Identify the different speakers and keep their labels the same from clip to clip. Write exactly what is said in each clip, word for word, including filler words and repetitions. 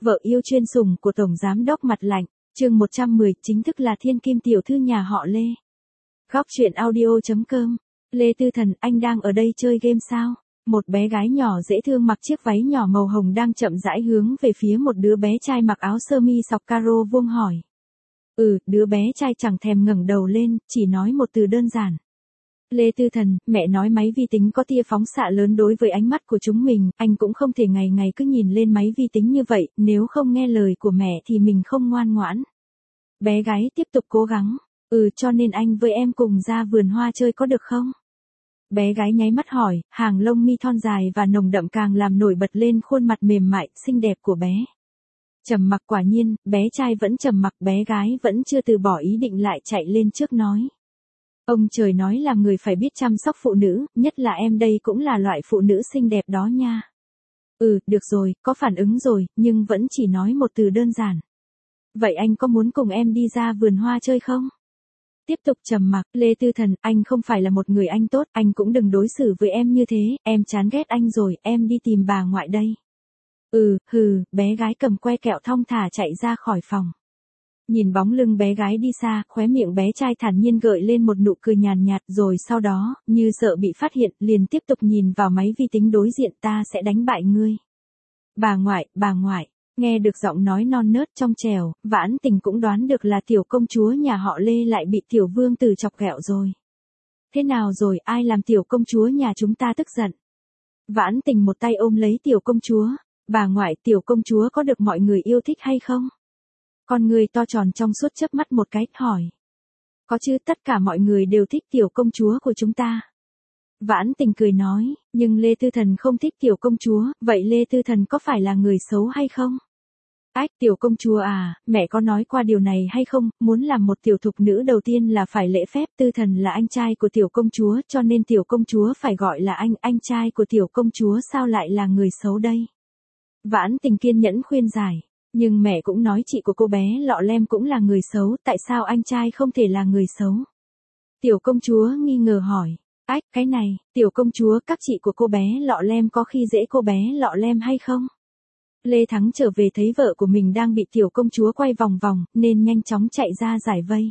Speaker 1: Vợ yêu chuyên sủng của Tổng Giám đốc Mặt Lạnh, chương một trăm mười, chính thức là thiên kim tiểu thư nhà họ Lê. Góc truyện audio chấm com. Lê Tư Thần, anh đang ở đây chơi game sao? Một bé gái nhỏ dễ thương mặc chiếc váy nhỏ màu hồng đang chậm rãi hướng về phía một đứa bé trai mặc áo sơ mi sọc caro vuông hỏi. Ừ, đứa bé trai chẳng thèm ngẩng đầu lên, chỉ nói một từ đơn giản. Lê Tư Thần, mẹ nói máy vi tính có tia phóng xạ lớn đối với ánh mắt của chúng mình, anh cũng không thể ngày ngày cứ nhìn lên máy vi tính như vậy, nếu không nghe lời của mẹ thì mình không ngoan ngoãn. Bé gái tiếp tục cố gắng, ừ cho nên anh với em cùng ra vườn hoa chơi có được không? Bé gái nháy mắt hỏi, hàng lông mi thon dài và nồng đậm càng làm nổi bật lên khuôn mặt mềm mại, xinh đẹp của bé. Trầm mặc quả nhiên, bé trai vẫn trầm mặc, bé gái vẫn chưa từ bỏ ý định lại chạy lên trước nói. Ông trời nói là người phải biết chăm sóc phụ nữ, nhất là em đây cũng là loại phụ nữ xinh đẹp đó nha. Ừ, được rồi, có phản ứng rồi, nhưng vẫn chỉ nói một từ đơn giản. Vậy anh có muốn cùng em đi ra vườn hoa chơi không? Tiếp tục trầm mặc, Lê Tư Thần, anh không phải là một người anh tốt, anh cũng đừng đối xử với em như thế, em chán ghét anh rồi, em đi tìm bà ngoại đây. Ừ, hừ, bé gái cầm que kẹo thong thả chạy ra khỏi phòng. Nhìn bóng lưng bé gái đi xa, khóe miệng bé trai thản nhiên gợi lên một nụ cười nhàn nhạt, rồi sau đó, như sợ bị phát hiện, liền tiếp tục nhìn vào máy vi tính đối diện, ta sẽ đánh bại ngươi. Bà ngoại, bà ngoại, nghe được giọng nói non nớt trong trẻo, Vãn Tình cũng đoán được là tiểu công chúa nhà họ Lê lại bị tiểu vương tử chọc ghẹo rồi. Thế nào rồi, ai làm tiểu công chúa nhà chúng ta tức giận? Vãn Tình một tay ôm lấy tiểu công chúa, bà ngoại, tiểu công chúa có được mọi người yêu thích hay không? Con người to tròn trong suốt chớp mắt một cái, hỏi. Có chứ, tất cả mọi người đều thích tiểu công chúa của chúng ta. Vãn Tình cười nói, nhưng Lê Tư Thần không thích tiểu công chúa, vậy Lê Tư Thần có phải là người xấu hay không? Ách, tiểu công chúa à, mẹ có nói qua điều này hay không, muốn làm một tiểu thục nữ đầu tiên là phải lễ phép, Tư Thần là anh trai của tiểu công chúa, cho nên tiểu công chúa phải gọi là anh, anh trai của tiểu công chúa sao lại là người xấu đây? Vãn Tình kiên nhẫn khuyên giải. Nhưng mẹ cũng nói chị của cô bé Lọ Lem cũng là người xấu, tại sao anh trai không thể là người xấu? Tiểu công chúa nghi ngờ hỏi. Ách, cái này, tiểu công chúa, các chị của cô bé Lọ Lem có khi dễ cô bé Lọ Lem hay không? Lê Thắng trở về thấy vợ của mình đang bị tiểu công chúa quay vòng vòng, nên nhanh chóng chạy ra giải vây.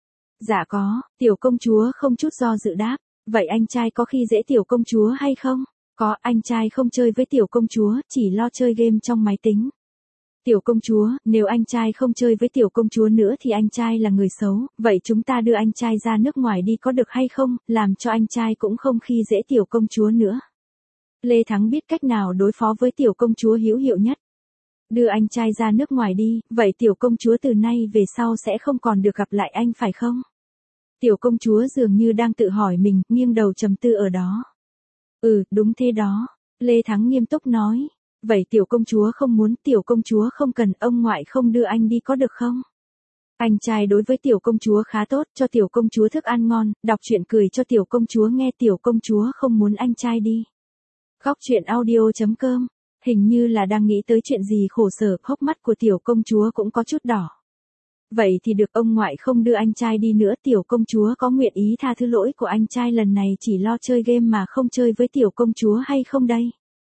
Speaker 1: Dạ có, tiểu công chúa không chút do dự đáp. Vậy anh trai có khi dễ tiểu công chúa hay không? Có, anh trai không chơi với tiểu công chúa, chỉ lo chơi game trong máy tính. Tiểu công chúa, nếu anh trai không chơi với tiểu công chúa nữa thì anh trai là người xấu, vậy chúng ta đưa anh trai ra nước ngoài đi có được hay không, làm cho anh trai cũng không khi dễ tiểu công chúa nữa. Lê Thắng biết cách nào đối phó với tiểu công chúa hữu hiệu nhất. Đưa anh trai ra nước ngoài đi, vậy tiểu công chúa từ nay về sau sẽ không còn được gặp lại anh phải không? Tiểu công chúa dường như đang tự hỏi mình, nghiêng đầu trầm tư ở đó. Ừ, đúng thế đó. Lê Thắng nghiêm túc nói. Vậy tiểu công chúa không muốn, tiểu công chúa không cần, ông ngoại không đưa anh đi có được không? Anh trai đối với tiểu công chúa khá tốt, cho tiểu công chúa thức ăn ngon, đọc truyện cười cho tiểu công chúa nghe, tiểu công chúa không muốn anh trai đi. Góc truyện audio chấm com. Hình như là đang nghĩ tới chuyện gì khổ sở, hốc mắt của tiểu công chúa cũng có chút đỏ. Vậy thì được, ông ngoại không đưa anh trai đi nữa, tiểu công chúa có nguyện ý tha thứ lỗi của anh trai lần này chỉ lo chơi game mà không chơi với tiểu công chúa hay không đây?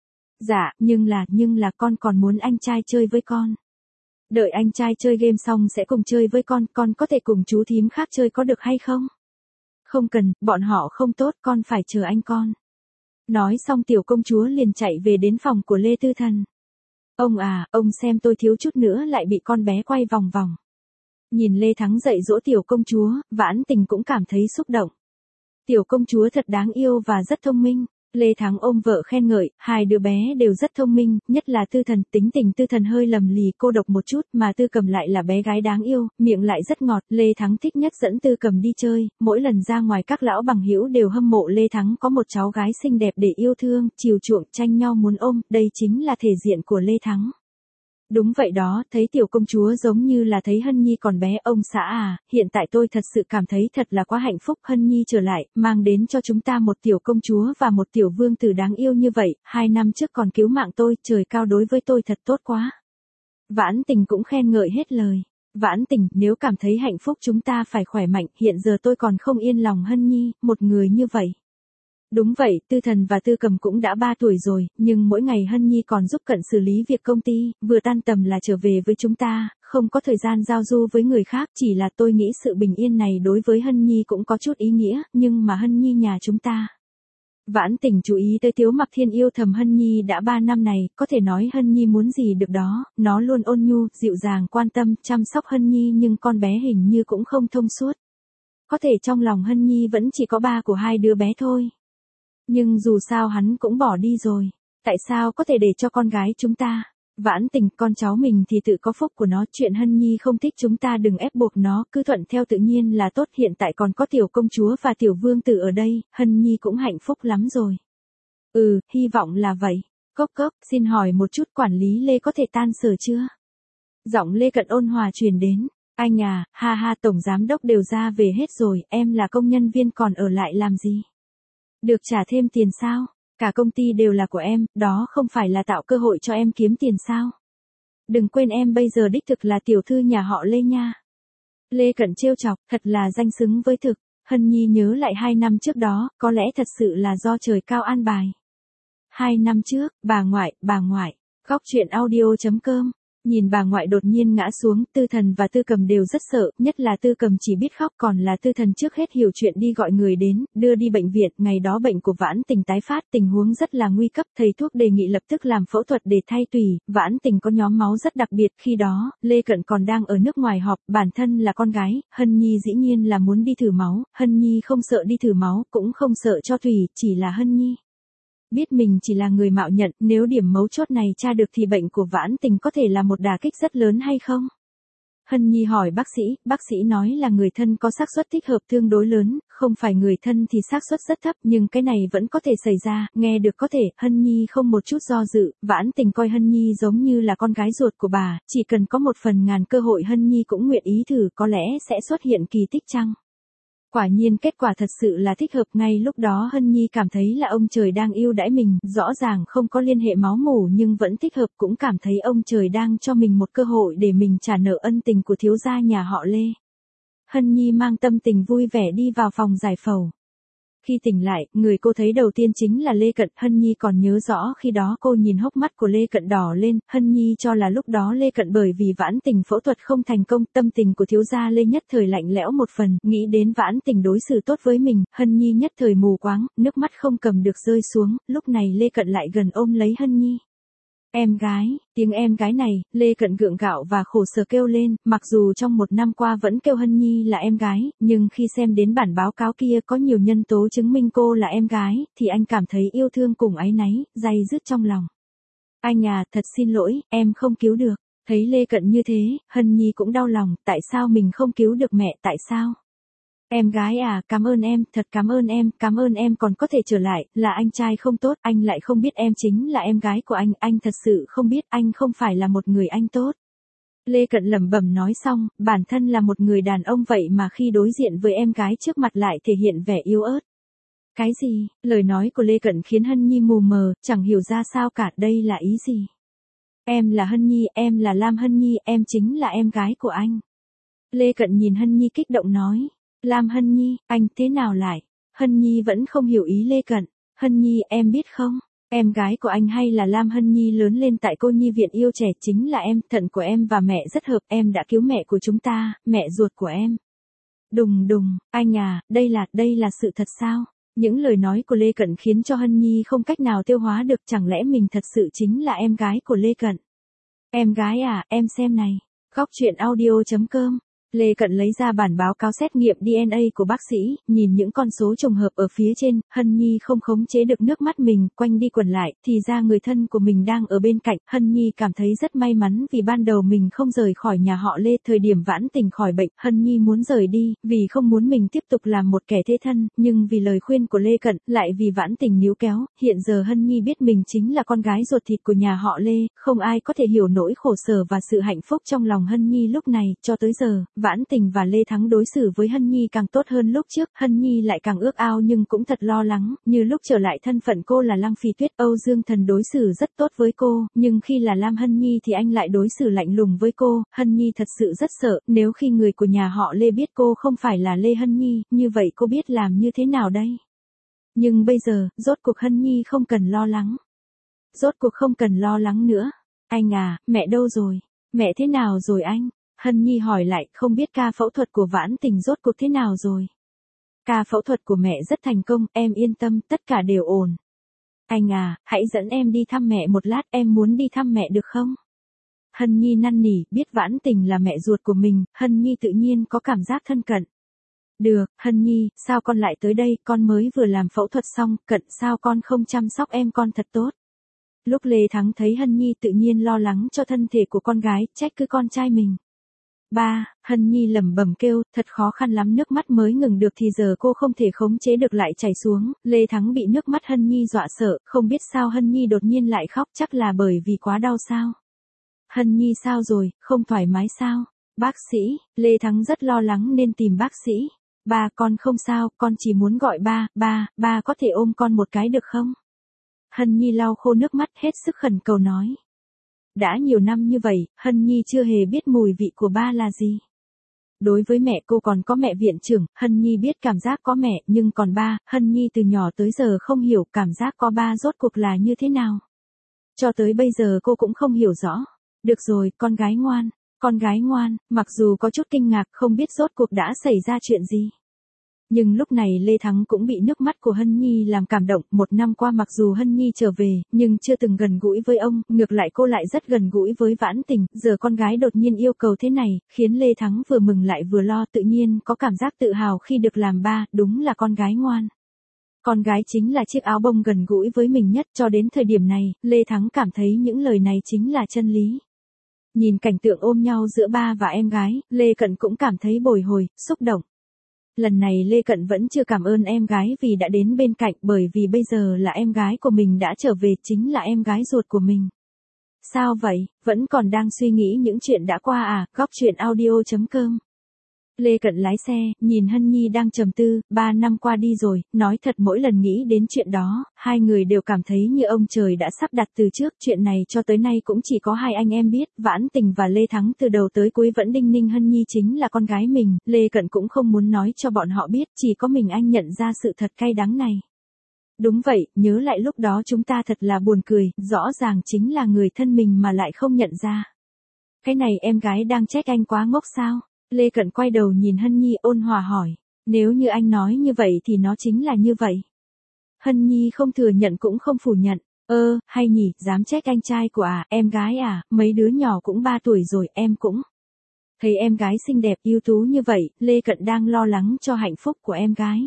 Speaker 1: Dạ, nhưng là, nhưng là con còn muốn anh trai chơi với con. Đợi anh trai chơi game xong sẽ cùng chơi với con, con có thể cùng chú thím khác chơi có được hay không? Không cần, bọn họ không tốt, con phải chờ anh con. Nói xong tiểu công chúa liền chạy về đến phòng của Lê Tư Thần. Ông à, ông xem tôi thiếu chút nữa lại bị con bé quay vòng vòng. Nhìn Lê Thắng dạy dỗ tiểu công chúa, Vãn Tình cũng cảm thấy xúc động. Tiểu công chúa thật đáng yêu và rất thông minh. Lê Thắng ôm vợ khen ngợi, hai đứa bé đều rất thông minh, nhất là Tư Thần, tính tình Tư Thần hơi lầm lì cô độc một chút, mà Tư Cầm lại là bé gái đáng yêu, miệng lại rất ngọt, Lê Thắng thích nhất dẫn Tư Cầm đi chơi, mỗi lần ra ngoài các lão bằng hữu đều hâm mộ Lê Thắng có một cháu gái xinh đẹp để yêu thương, chiều chuộng, tranh nhau muốn ôm, đây chính là thể diện của Lê Thắng. Đúng vậy đó, thấy tiểu công chúa giống như là thấy Hân Nhi còn bé, ông xã à, hiện tại tôi thật sự cảm thấy thật là quá hạnh phúc, Hân Nhi trở lại, mang đến cho chúng ta một tiểu công chúa và một tiểu vương tử đáng yêu như vậy, hai năm trước còn cứu mạng tôi, trời cao đối với tôi thật tốt quá. Vãn Tình cũng khen ngợi hết lời. Vãn Tình, nếu cảm thấy hạnh phúc chúng ta phải khỏe mạnh, hiện giờ tôi còn không yên lòng Hân Nhi, một người như vậy. Đúng vậy, Tư Thần và Tư Cầm cũng đã ba tuổi rồi, nhưng mỗi ngày Hân Nhi còn giúp Cận xử lý việc công ty, vừa tan tầm là trở về với chúng ta, không có thời gian giao du với người khác, chỉ là tôi nghĩ sự bình yên này đối với Hân Nhi cũng có chút ý nghĩa, nhưng mà Hân Nhi nhà chúng ta. Vãn Tình chú ý tới Tiếu Mặc Thiên yêu thầm Hân Nhi đã ba năm này, có thể nói Hân Nhi muốn gì được đó, nó luôn ôn nhu, dịu dàng quan tâm, chăm sóc Hân Nhi nhưng con bé hình như cũng không thông suốt. Có thể trong lòng Hân Nhi vẫn chỉ có ba của hai đứa bé thôi. Nhưng dù sao hắn cũng bỏ đi rồi, tại sao có thể để cho con gái chúng ta? Vãn Tình, con cháu mình thì tự có phúc của nó, chuyện Hân Nhi không thích chúng ta đừng ép buộc nó, cứ thuận theo tự nhiên là tốt, hiện tại còn có tiểu công chúa và tiểu vương tử ở đây, Hân Nhi cũng hạnh phúc lắm rồi. Ừ, hy vọng là vậy. Cốc cốc, xin hỏi một chút quản lý Lê có thể tan sở chưa? Giọng Lê Cận ôn hòa truyền đến. Anh à, ha ha, tổng giám đốc đều ra về hết rồi, em là công nhân viên còn ở lại làm gì? Được trả thêm tiền sao? Cả công ty đều là của em, đó không phải là tạo cơ hội cho em kiếm tiền sao? Đừng quên em bây giờ đích thực là tiểu thư nhà họ Lê nha. Lê Cận trêu chọc, thật là danh xứng với thực. Hân Nhi nhớ lại hai năm trước đó, có lẽ thật sự là do trời cao an bài. Hai năm trước, bà ngoại, bà ngoại, góc chuyện audio chấm com. Nhìn bà ngoại đột nhiên ngã xuống, Tư Thần và Tư Cầm đều rất sợ, nhất là Tư Cầm chỉ biết khóc, còn là Tư Thần trước hết hiểu chuyện đi gọi người đến, đưa đi bệnh viện, ngày đó bệnh của Vãn Tình tái phát, tình huống rất là nguy cấp, thầy thuốc đề nghị lập tức làm phẫu thuật để thay tủy, Vãn Tình có nhóm máu rất đặc biệt, khi đó, Lê Cận còn đang ở nước ngoài họp, bản thân là con gái, Hân Nhi dĩ nhiên là muốn đi thử máu, Hân Nhi không sợ đi thử máu, cũng không sợ cho tủy, chỉ là Hân Nhi biết mình chỉ là người mạo nhận, nếu điểm mấu chốt này tra được thì bệnh của Vãn Tình có thể là một đả kích rất lớn hay không? Hân Nhi hỏi bác sĩ, bác sĩ nói là người thân có xác suất thích hợp tương đối lớn, không phải người thân thì xác suất rất thấp, nhưng cái này vẫn có thể xảy ra, nghe được có thể, Hân Nhi không một chút do dự, Vãn Tình coi Hân Nhi giống như là con gái ruột của bà, chỉ cần có một phần ngàn cơ hội Hân Nhi cũng nguyện ý thử, có lẽ sẽ xuất hiện kỳ tích chăng? Quả nhiên kết quả thật sự là thích hợp, ngay lúc đó Hân Nhi cảm thấy là ông trời đang yêu đãi mình, rõ ràng không có liên hệ máu mủ nhưng vẫn thích hợp, cũng cảm thấy ông trời đang cho mình một cơ hội để mình trả nợ ân tình của thiếu gia nhà họ Lê. Hân Nhi mang tâm tình vui vẻ đi vào phòng giải phẫu. Khi tỉnh lại, người cô thấy đầu tiên chính là Lê Cận, Hân Nhi còn nhớ rõ khi đó cô nhìn hốc mắt của Lê Cận đỏ lên, Hân Nhi cho là lúc đó Lê Cận bởi vì Vãn Tình phẫu thuật không thành công, tâm tình của thiếu gia Lê nhất thời lạnh lẽo một phần, nghĩ đến Vãn Tình đối xử tốt với mình, Hân Nhi nhất thời mù quáng, nước mắt không cầm được rơi xuống, lúc này Lê Cận lại gần ôm lấy Hân Nhi. Em gái, tiếng em gái này, Lê Cận gượng gạo và khổ sở kêu lên, mặc dù trong một năm qua vẫn kêu Hân Nhi là em gái, nhưng khi xem đến bản báo cáo kia có nhiều nhân tố chứng minh cô là em gái, thì anh cảm thấy yêu thương cùng áy náy, day dứt trong lòng. Anh à, thật xin lỗi, em không cứu được. Thấy Lê Cận như thế, Hân Nhi cũng đau lòng, tại sao mình không cứu được mẹ, tại sao? Em gái à, cảm ơn em, thật cảm ơn em, cảm ơn em còn có thể trở lại, là anh trai không tốt, anh lại không biết em chính là em gái của anh, anh thật sự không biết, anh không phải là một người anh tốt. Lê Cận lẩm bẩm nói xong, bản thân là một người đàn ông vậy mà khi đối diện với em gái trước mặt lại thể hiện vẻ yếu ớt. Cái gì? Lời nói của Lê Cận khiến Hân Nhi mù mờ, chẳng hiểu ra sao cả, đây là ý gì? Em là Hân Nhi, em là Lam Hân Nhi, em chính là em gái của anh. Lê Cận nhìn Hân Nhi kích động nói. Lam Hân Nhi, anh thế nào lại? Hân Nhi vẫn không hiểu ý Lê Cận. Hân Nhi, em biết không? Em gái của anh hay là Lam Hân Nhi lớn lên tại cô nhi viện yêu trẻ chính là em, thận của em và mẹ rất hợp, em đã cứu mẹ của chúng ta, mẹ ruột của em. Đùng đùng, anh à, đây là, đây là sự thật sao? Những lời nói của Lê Cận khiến cho Hân Nhi không cách nào tiêu hóa được, chẳng lẽ mình thật sự chính là em gái của Lê Cận? Em gái à, em xem này. Góc chuyện audio chấm com. Lê Cận lấy ra bản báo cáo xét nghiệm đê en a của bác sĩ, nhìn những con số trùng hợp ở phía trên, Hân Nhi không khống chế được nước mắt mình, quanh đi quẩn lại, thì ra người thân của mình đang ở bên cạnh, Hân Nhi cảm thấy rất may mắn vì ban đầu mình không rời khỏi nhà họ Lê, thời điểm Vãn Tình khỏi bệnh, Hân Nhi muốn rời đi, vì không muốn mình tiếp tục làm một kẻ thế thân, nhưng vì lời khuyên của Lê Cận, lại vì Vãn Tình níu kéo, hiện giờ Hân Nhi biết mình chính là con gái ruột thịt của nhà họ Lê, không ai có thể hiểu nỗi khổ sở và sự hạnh phúc trong lòng Hân Nhi lúc này, cho tới giờ. Vãn Tình và Lê Thắng đối xử với Hân Nhi càng tốt hơn lúc trước, Hân Nhi lại càng ước ao nhưng cũng thật lo lắng, như lúc trở lại thân phận cô là Lăng Phi Tuyết, Âu Dương Thần đối xử rất tốt với cô, nhưng khi là Lam Hân Nhi thì anh lại đối xử lạnh lùng với cô, Hân Nhi thật sự rất sợ, nếu khi người của nhà họ Lê biết cô không phải là Lê Hân Nhi, như vậy cô biết làm như thế nào đây? Nhưng bây giờ, rốt cuộc Hân Nhi không cần lo lắng. Rốt cuộc không cần lo lắng nữa. Anh à, mẹ đâu rồi? Mẹ thế nào rồi anh? Hân Nhi hỏi lại, không biết ca phẫu thuật của Vãn Tình rốt cuộc thế nào rồi? Ca phẫu thuật của mẹ rất thành công, em yên tâm, tất cả đều ổn. Anh à, hãy dẫn em đi thăm mẹ một lát, em muốn đi thăm mẹ được không? Hân Nhi năn nỉ, biết Vãn Tình là mẹ ruột của mình, Hân Nhi tự nhiên có cảm giác thân cận. Được, Hân Nhi, sao con lại tới đây, con mới vừa làm phẫu thuật xong, cận sao con không chăm sóc em con thật tốt. Lúc Lê Thắng thấy Hân Nhi tự nhiên lo lắng cho thân thể của con gái, trách cứ con trai mình. Ba, Hân Nhi lẩm bẩm kêu, thật khó khăn lắm, nước mắt mới ngừng được thì giờ cô không thể khống chế được lại chảy xuống. Lê Thắng bị nước mắt Hân Nhi dọa sợ, không biết sao Hân Nhi đột nhiên lại khóc, chắc là bởi vì quá đau sao. Hân Nhi sao rồi, không thoải mái sao? Bác sĩ, Lê Thắng rất lo lắng nên tìm bác sĩ. Ba, con không sao, con chỉ muốn gọi ba, ba, ba có thể ôm con một cái được không? Hân Nhi lau khô nước mắt hết sức khẩn cầu nói. Đã nhiều năm như vậy, Hân Nhi chưa hề biết mùi vị của ba là gì. Đối với mẹ cô còn có mẹ viện trưởng, Hân Nhi biết cảm giác có mẹ, nhưng còn ba, Hân Nhi từ nhỏ tới giờ không hiểu cảm giác có ba rốt cuộc là như thế nào. Cho tới bây giờ cô cũng không hiểu rõ. Được rồi, con gái ngoan, con gái ngoan, mặc dù có chút kinh ngạc không biết rốt cuộc đã xảy ra chuyện gì. Nhưng lúc này Lê Thắng cũng bị nước mắt của Hân Nhi làm cảm động, một năm qua mặc dù Hân Nhi trở về, nhưng chưa từng gần gũi với ông, ngược lại cô lại rất gần gũi với Vãn Tình, giờ con gái đột nhiên yêu cầu thế này, khiến Lê Thắng vừa mừng lại vừa lo, tự nhiên có cảm giác tự hào khi được làm ba, đúng là con gái ngoan. Con gái chính là chiếc áo bông gần gũi với mình nhất, cho đến thời điểm này, Lê Thắng cảm thấy những lời này chính là chân lý. Nhìn cảnh tượng ôm nhau giữa ba và em gái, Lê Cận cũng cảm thấy bồi hồi, xúc động. Lần này Lê Cận vẫn chưa cảm ơn em gái vì đã đến bên cạnh, bởi vì bây giờ là em gái của mình đã trở về, chính là em gái ruột của mình. Sao vậy, vẫn còn đang suy nghĩ những chuyện đã qua à? Góc truyện audio chấm com. Lê Cận lái xe, nhìn Hân Nhi đang trầm tư, ba năm qua đi rồi, nói thật mỗi lần nghĩ đến chuyện đó, hai người đều cảm thấy như ông trời đã sắp đặt từ trước, chuyện này cho tới nay cũng chỉ có hai anh em biết, Vãn Tình và Lê Thắng từ đầu tới cuối vẫn đinh ninh Hân Nhi chính là con gái mình, Lê Cận cũng không muốn nói cho bọn họ biết, chỉ có mình anh nhận ra sự thật cay đắng này. Đúng vậy, nhớ lại lúc đó chúng ta thật là buồn cười, rõ ràng chính là người thân mình mà lại không nhận ra. Cái này em gái đang trách anh quá ngốc sao? Lê Cận quay đầu nhìn Hân Nhi ôn hòa hỏi, nếu như anh nói như vậy thì nó chính là như vậy. Hân Nhi không thừa nhận cũng không phủ nhận, ơ, hay nhỉ, dám trách anh trai của à, em gái à, mấy đứa nhỏ cũng ba tuổi rồi, em cũng. Thấy em gái xinh đẹp ưu tú như vậy, Lê Cận đang lo lắng cho hạnh phúc của em gái.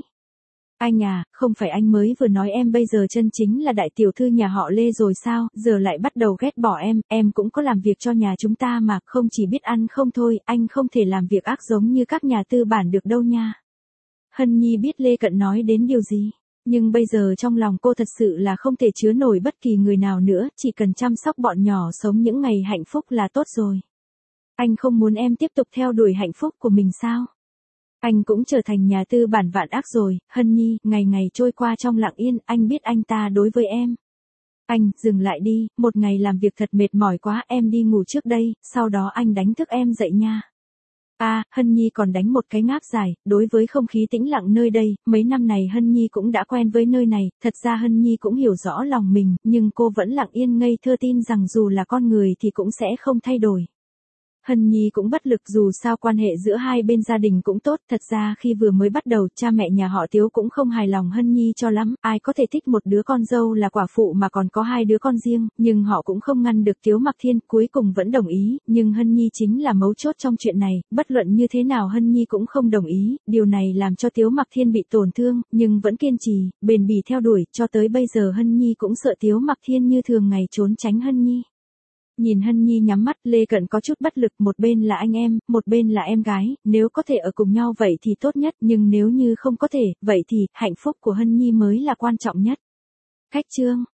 Speaker 1: Anh à, không phải anh mới vừa nói em bây giờ chân chính là đại tiểu thư nhà họ Lê rồi sao, giờ lại bắt đầu ghét bỏ em, em cũng có làm việc cho nhà chúng ta mà, không chỉ biết ăn không thôi, anh không thể làm việc ác giống như các nhà tư bản được đâu nha. Hân Nhi biết Lê Cận nói đến điều gì, nhưng bây giờ trong lòng cô thật sự là không thể chứa nổi bất kỳ người nào nữa, chỉ cần chăm sóc bọn nhỏ sống những ngày hạnh phúc là tốt rồi. Anh không muốn em tiếp tục theo đuổi hạnh phúc của mình sao? Anh cũng trở thành nhà tư bản vạn ác rồi, Hân Nhi, ngày ngày trôi qua trong lặng yên, anh biết anh ta đối với em. Anh, dừng lại đi, một ngày làm việc thật mệt mỏi quá, em đi ngủ trước đây, sau đó anh đánh thức em dậy nha. À, Hân Nhi còn đánh một cái ngáp dài, đối với không khí tĩnh lặng nơi đây, mấy năm này Hân Nhi cũng đã quen với nơi này, thật ra Hân Nhi cũng hiểu rõ lòng mình, nhưng cô vẫn lặng yên ngây thơ tin rằng dù là con người thì cũng sẽ không thay đổi. Hân Nhi cũng bất lực dù sao quan hệ giữa hai bên gia đình cũng tốt, thật ra khi vừa mới bắt đầu cha mẹ nhà họ Tiếu cũng không hài lòng Hân Nhi cho lắm, ai có thể thích một đứa con dâu là quả phụ mà còn có hai đứa con riêng, nhưng họ cũng không ngăn được Tiếu Mặc Thiên, cuối cùng vẫn đồng ý, nhưng Hân Nhi chính là mấu chốt trong chuyện này, bất luận như thế nào Hân Nhi cũng không đồng ý, điều này làm cho Tiếu Mặc Thiên bị tổn thương, nhưng vẫn kiên trì, bền bỉ theo đuổi, cho tới bây giờ Hân Nhi cũng sợ Tiếu Mặc Thiên như thường ngày trốn tránh Hân Nhi. Nhìn Hân Nhi nhắm mắt, Lê Cận có chút bất lực, một bên là anh em, một bên là em gái, nếu có thể ở cùng nhau vậy thì tốt nhất, nhưng nếu như không có thể, vậy thì, hạnh phúc của Hân Nhi mới là quan trọng nhất. Khách chương